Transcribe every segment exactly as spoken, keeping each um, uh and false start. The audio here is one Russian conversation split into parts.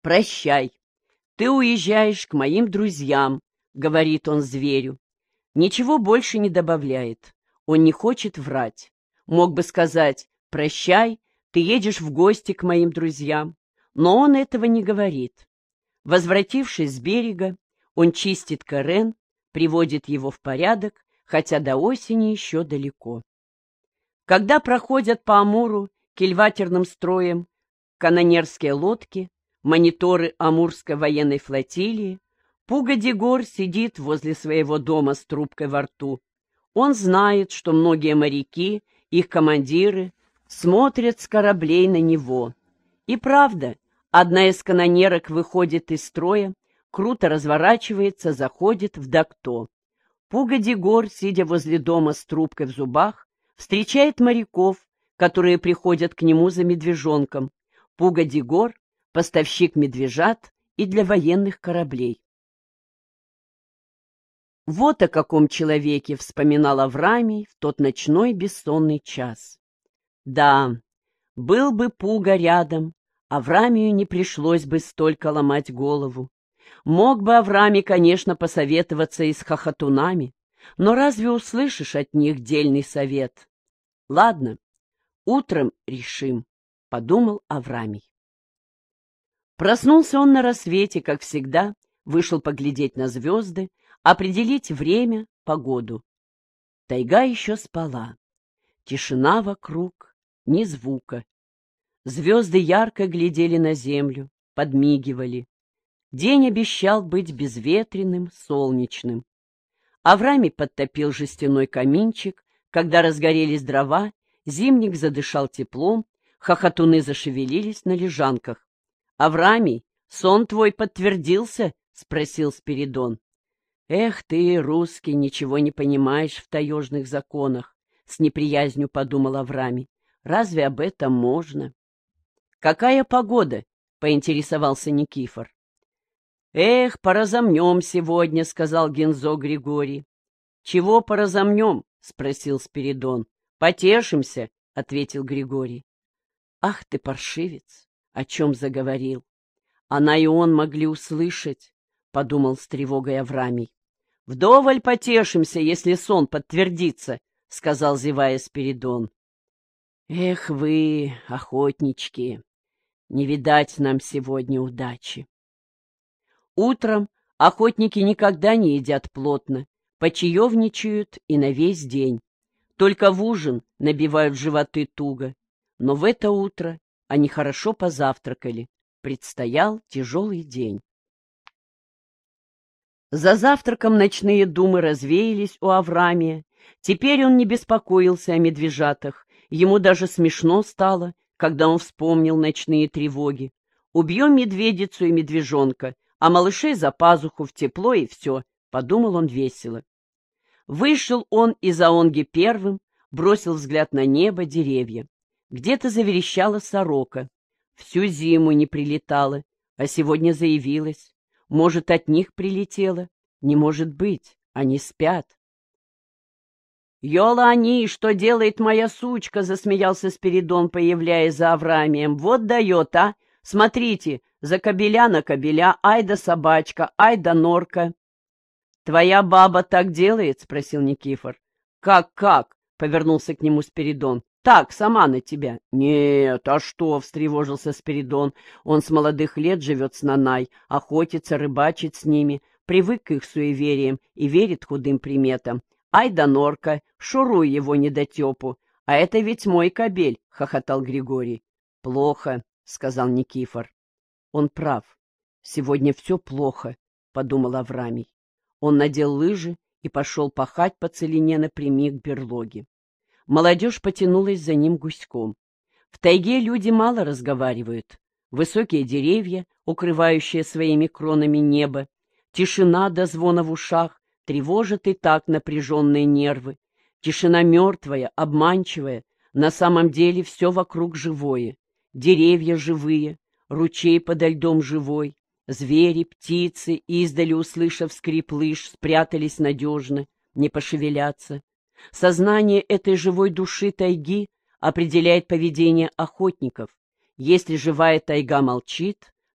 «Прощай, ты уезжаешь к моим друзьям», — говорит он зверю. Ничего больше не добавляет. Он не хочет врать. Мог бы сказать: «Прощай, ты едешь в гости к моим друзьям», но он этого не говорит. Возвратившись с берега, он чистит карен, приводит его в порядок, хотя до осени еще далеко. Когда проходят по Амуру кильватерным строем канонерские лодки, мониторы Амурской военной флотилии, Пуга-де-Гор сидит возле своего дома с трубкой во рту. Он знает, что многие моряки, их командиры, смотрят с кораблей на него. И правда, одна из канонерок выходит из строя, круто разворачивается, заходит в докто. Пуга-де-Гор, сидя возле дома с трубкой в зубах, встречает моряков, которые приходят к нему за медвежонком. Пуга-де-Гор — поставщик медвежат и для военных кораблей. Вот о каком человеке вспоминал Авраамий в тот ночной бессонный час. Да, был бы Пуга рядом, Авраамию не пришлось бы столько ломать голову. Мог бы Авраамий, конечно, посоветоваться и с хохотунами, но разве услышишь от них дельный совет? Ладно, утром решим, — подумал Авраамий. Проснулся он на рассвете, как всегда, вышел поглядеть на звезды, определить время, погоду. Тайга еще спала. Тишина вокруг, ни звука. Звезды ярко глядели на землю, подмигивали. День обещал быть безветренным, солнечным. Авраамий подтопил жестяной каминчик. Когда разгорелись дрова, зимник задышал теплом, хохотуны зашевелились на лежанках. — Авраамий, сон твой подтвердился? — спросил Спиридон. — Эх ты, русский, ничего не понимаешь в таежных законах, — с неприязнью подумал Авраамий. — Разве об этом можно? — Какая погода? — поинтересовался Никифор. — Эх, поразомнем сегодня, — сказал Гензо Григорий. — Чего поразомнем? — спросил Спиридон. — Потешимся, — ответил Григорий. — Ах ты, паршивец! О чем заговорил? Она и он могли услышать, — подумал с тревогой Авраамий. — Вдоволь потешимся, если сон подтвердится, — сказал, зевая, Спиридон. — Эх вы, охотнички, не видать нам сегодня удачи. Утром охотники никогда не едят плотно, почаевничают и на весь день. Только в ужин набивают животы туго. Но в это утро они хорошо позавтракали. Предстоял тяжелый день. За завтраком ночные думы развеялись у Авраамия. Теперь он не беспокоился о медвежатах. Ему даже смешно стало, когда он вспомнил ночные тревоги. Убьем медведицу и медвежонка, а малышей за пазуху в тепло и все, — подумал он весело. Вышел он из аонги первым, бросил взгляд на небо, деревья. Где-то заверещала сорока. Всю зиму не прилетала, а сегодня заявилась. Может, от них прилетела? Не может быть, они спят. «Йола-они, что делает моя сучка?» — засмеялся Спиридон, появляясь за Авраамием. «Вот дает, а! Смотрите, за кобеля на кобеля, ай да собачка, ай да норка!» «Твоя баба так делает?» — спросил Никифор. «Как-как?» — повернулся к нему Спиридон. «Так, сама на тебя». «Нет, а что?» — встревожился Спиридон. «Он с молодых лет живет с Нанай, охотится, рыбачит с ними, привык к их суевериям и верит худым приметам. Ай да норка, шуруй его недотепу. А это ведь мой кобель», — хохотал Григорий. «Плохо», — сказал Никифор. «Он прав. Сегодня все плохо», — подумал Авраамий. Он надел лыжи и пошел пахать по целине напрямик к берлоге. Молодежь потянулась за ним гуськом. В тайге люди мало разговаривают. Высокие деревья, укрывающие своими кронами небо, тишина до звона в ушах тревожит и так напряженные нервы. Тишина мертвая, обманчивая, на самом деле все вокруг живое. Деревья живые, ручей подо льдом живой, звери, птицы, издали услышав скрип лыж, спрятались надежно, не пошевелятся. Сознание этой живой души тайги определяет поведение охотников. Если живая тайга молчит,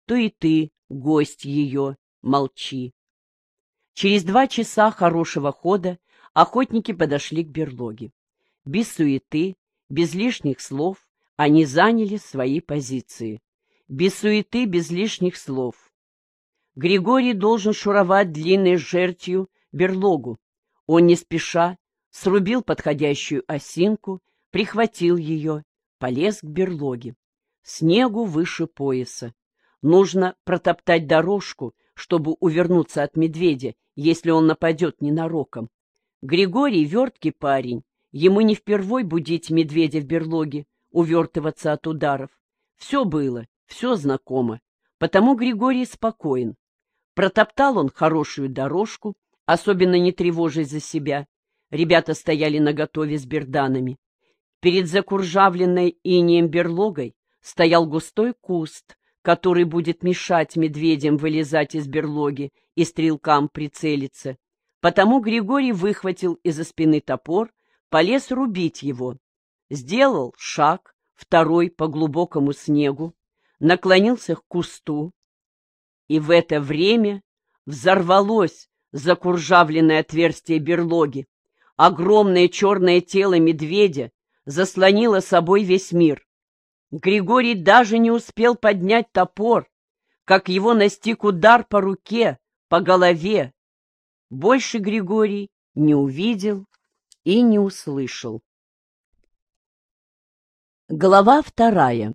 то и ты, гость ее, молчи. Через два часа хорошего хода охотники подошли к берлоге. Без суеты, без лишних слов они заняли свои позиции. Без суеты, без лишних слов. Григорий должен шуровать длинной жердью берлогу. Он не спеша срубил подходящую осинку, прихватил ее, полез к берлоге. Снегу выше пояса. Нужно протоптать дорожку, чтобы увернуться от медведя, если он нападет ненароком. Григорий верткий парень, ему не впервой будить медведя в берлоге, увертываться от ударов. Все было, все знакомо, потому Григорий спокоен. Протоптал он хорошую дорожку, особенно не тревожась за себя. Ребята стояли наготове с берданами. Перед закуржавленной инеем берлогой стоял густой куст, который будет мешать медведям вылезать из берлоги и стрелкам прицелиться. Потому Григорий выхватил из-за спины топор, полез рубить его. Сделал шаг, второй по глубокому снегу, наклонился к кусту, и в это время взорвалось закуржавленное отверстие берлоги. Огромное черное тело медведя заслонило собой весь мир. Григорий даже не успел поднять топор, как его настиг удар по руке, по голове. Больше Григорий не увидел и не услышал. Глава вторая.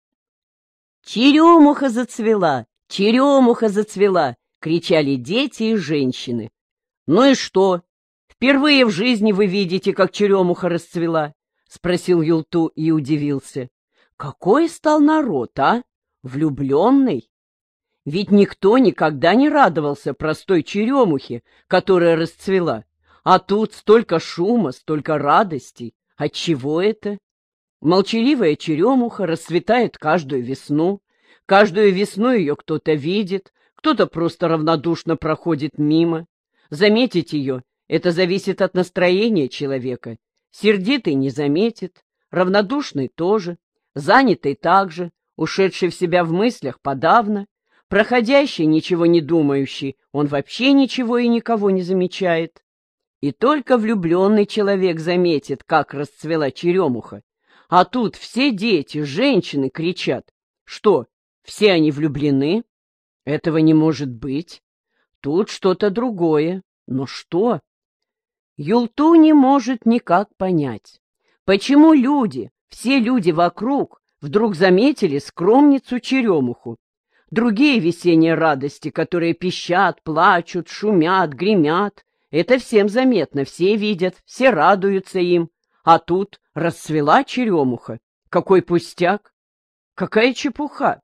«Черемуха зацвела! Черемуха зацвела!» — кричали дети и женщины. «Ну и что? Впервые в жизни вы видите, как черемуха расцвела?» — спросил Юлту и удивился. «Какой стал народ, а? Влюбленный? Ведь никто никогда не радовался простой черемухе, которая расцвела. А тут столько шума, столько радостей. Отчего это? Молчаливая черемуха расцветает каждую весну. Каждую весну ее кто-то видит, кто-то просто равнодушно проходит мимо. Заметить ее — это зависит от настроения человека. Сердитый не заметит, равнодушный тоже, занятый также, ушедший в себя в мыслях подавно, проходящий, ничего не думающий, он вообще ничего и никого не замечает. И только влюбленный человек заметит, как расцвела черемуха. А тут все дети, женщины кричат. Что, все они влюблены? Этого не может быть. Тут что-то другое. Но что? Юлту не может никак понять, почему люди, все люди вокруг, вдруг заметили скромницу-черемуху. Другие весенние радости, которые пищат, плачут, шумят, гремят, это всем заметно, все видят, все радуются им. А тут расцвела черемуха. Какой пустяк! Какая чепуха!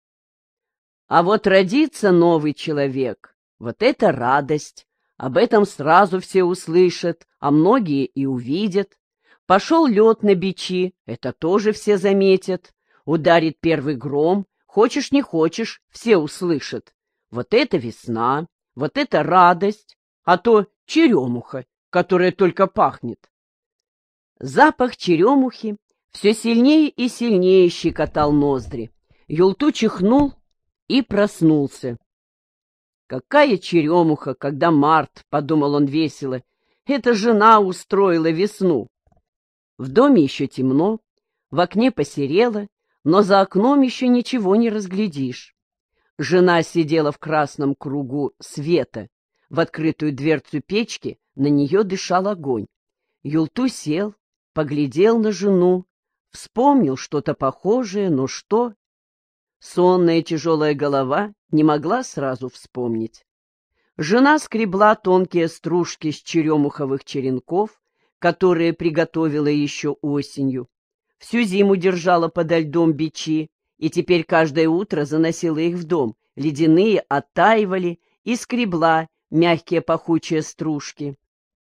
А вот родится новый человек, вот это радость. Об этом сразу все услышат, а многие и увидят. Пошел лед на бичи, это тоже все заметят. Ударит первый гром, хочешь не хочешь, все услышат. Вот это весна, вот это радость, а то черемуха, которая только пахнет. Запах черемухи все сильнее и сильнее щекотал ноздри. Юлту чихнул и проснулся. «Какая черемуха, когда март!» — подумал он весело. «Это жена устроила весну». В доме еще темно, в окне посерело, но за окном еще ничего не разглядишь. Жена сидела в красном кругу света. В открытую дверцу печки на нее дышал огонь. Юлту сел, поглядел на жену, вспомнил что-то похожее, но что? Сонная тяжелая голова не могла сразу вспомнить. Жена скребла тонкие стружки с черемуховых черенков, которые приготовила еще осенью. Всю зиму держала подо льдом бичи, и теперь каждое утро заносила их в дом. Ледяные оттаивали и скребла мягкие пахучие стружки.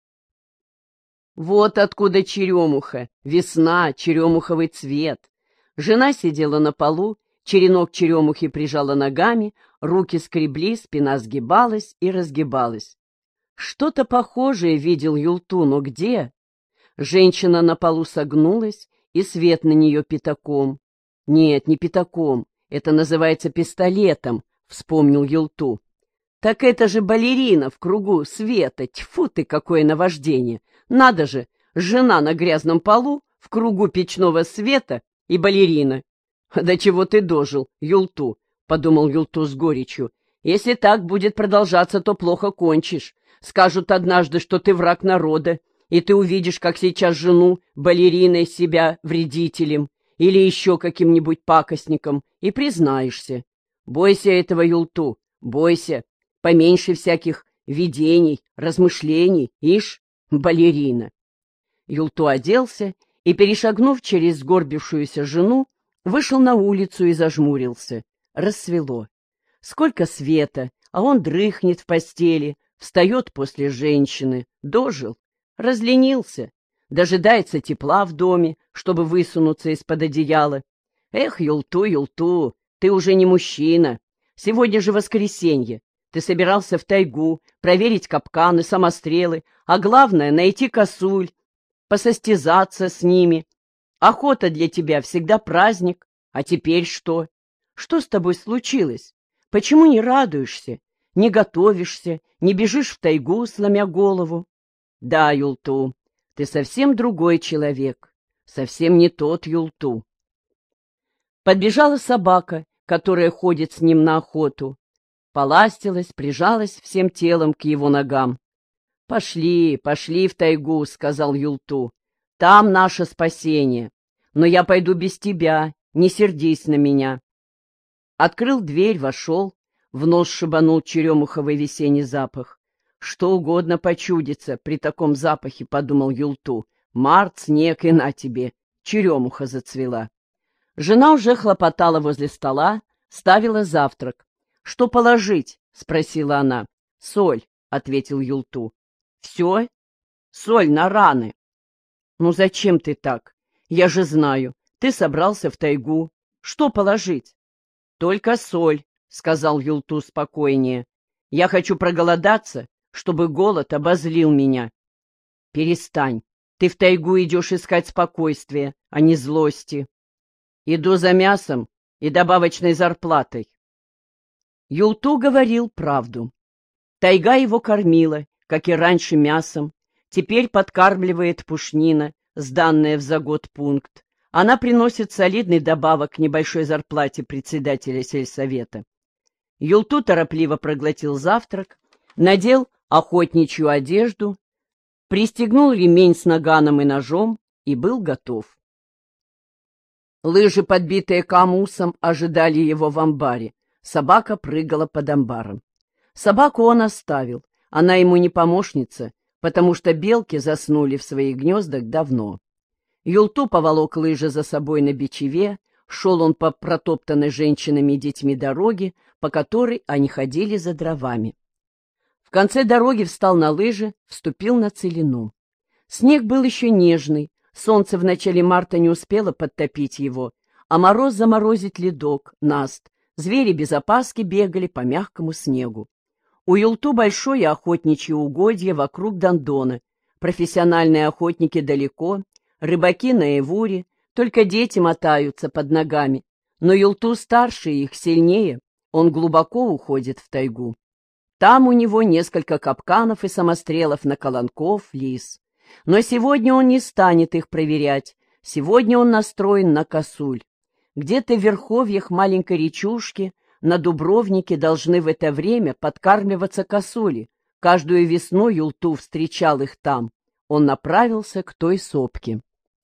Вот откуда черемуха, весна, черемуховый цвет. Жена сидела на полу, черенок черемухи прижала ногами, руки скребли, спина сгибалась и разгибалась. Что-то похожее видел Юлту, но где? Женщина на полу согнулась, и свет на нее пятаком. Нет, не пятаком, Это называется пистолетом, — вспомнил Юлту. Так это же балерина в кругу света. Тьфу ты, какое наваждение! Надо же, жена на грязном полу, в кругу печного света и балерина. До чего ты дожил, Юлту, — подумал Юлту с горечью. Если так будет продолжаться, то плохо кончишь. Скажут однажды, что ты враг народа, и ты увидишь, как сейчас жену балериной себя вредителем или еще каким-нибудь пакостником, и признаешься. Бойся этого, Юлту, бойся. Поменьше всяких видений, размышлений, ишь, балерина. Юлту оделся и, перешагнув через сгорбившуюся жену, вышел на улицу и зажмурился. Рассвело. Сколько света, а он дрыхнет в постели, встает после женщины. Дожил, разленился, дожидается тепла в доме, чтобы высунуться из-под одеяла. Эх, Юлту, Юлту, ты уже не мужчина. Сегодня же воскресенье. Ты собирался в тайгу, проверить капканы, самострелы, а главное — найти косуль, посостязаться с ними. Охота для тебя всегда праздник, а теперь что? Что с тобой случилось? Почему не радуешься, не готовишься, не бежишь в тайгу, сломя голову? Да, Юлту, ты совсем другой человек, совсем не тот Юлту. Подбежала собака, которая ходит с ним на охоту. Поластилась, прижалась всем телом к его ногам. — Пошли, пошли в тайгу, — сказал Юлту. — Там наше спасение. Но я пойду без тебя, не сердись на меня. Открыл дверь, вошел, в нос шибанул черемуховый весенний запах. Что угодно почудится при таком запахе, — подумал Юлту. Март, снег и на тебе, черемуха зацвела. Жена уже хлопотала возле стола, ставила завтрак. — Что положить? — спросила она. — Соль, — ответил Юлту. — Все? Соль на раны. — Ну зачем ты так? Я же знаю, ты собрался в тайгу. Что положить? — Только соль, — сказал Юлту спокойнее. — Я хочу проголодаться, чтобы голод обозлил меня. — Перестань, ты в тайгу идешь искать спокойствия, а не злости. Иду за мясом и добавочной зарплатой. Юлту говорил правду. Тайга его кормила, как и раньше, мясом. Теперь подкармливает пушнина, сданная в за год пункт. Она приносит солидный добавок к небольшой зарплате председателя сельсовета. Юлту торопливо проглотил завтрак, надел охотничью одежду, пристегнул ремень с наганом и ножом и был готов. Лыжи, подбитые камусом, ожидали его в амбаре. Собака прыгала под амбаром. Собаку он оставил. Она ему не помощница, потому что белки заснули в своих гнездах давно. Юлту поволок лыжи за собой на бичеве, шел он по протоптанной женщинами и детьми дороге, по которой они ходили за дровами. В конце дороги встал на лыжи, вступил на целину. Снег был еще нежный, солнце в начале марта не успело подтопить его, а мороз заморозить ледок, наст. Звери без опаски бегали по мягкому снегу. У Юлту большое охотничье угодье вокруг Дондона. Профессиональные охотники далеко, рыбаки на Эвуре, только дети мотаются под ногами. Но Юлту старше их, сильнее, он глубоко уходит в тайгу. Там у него несколько капканов и самострелов на колонков, лис. Но сегодня он не станет их проверять, сегодня он настроен на косуль. Где-то в верховьях маленькой речушки на Дубровнике должны в это время подкармливаться косули. Каждую весну Юлту встречал их там. Он направился к той сопке.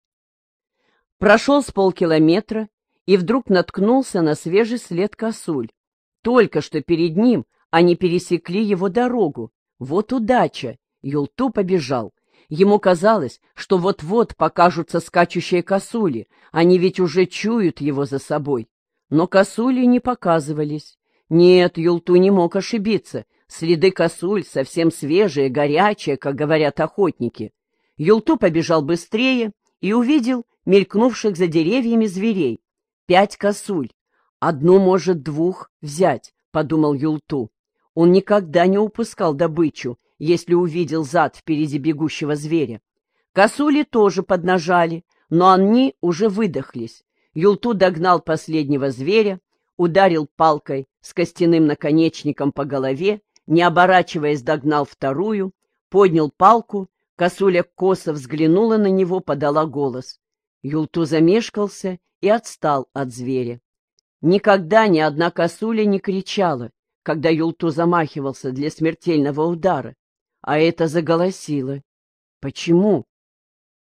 Прошел с полкилометра и вдруг наткнулся на свежий след косуль. Только что перед ним они пересекли его дорогу. Вот удача! Юлту побежал. Ему казалось, что вот-вот покажутся скачущие косули, они ведь уже чуют его за собой. Но косули не показывались. Нет, Юлту не мог ошибиться. Следы косуль совсем свежие, горячие, как говорят охотники. Юлту побежал быстрее и увидел мелькнувших за деревьями зверей. Пять косуль. Одну, может, двух взять, подумал Юлту. Он никогда не упускал добычу, если увидел зад впереди бегущего зверя. Косули тоже поднажали, но они уже выдохлись. Юлту догнал последнего зверя, ударил палкой с костяным наконечником по голове, не оборачиваясь, догнал вторую, поднял палку, косуля косо взглянула на него, подала голос. Юлту замешкался и отстал от зверя. Никогда ни одна косуля не кричала, когда Юлту замахивался для смертельного удара, а эта заголосила. Почему?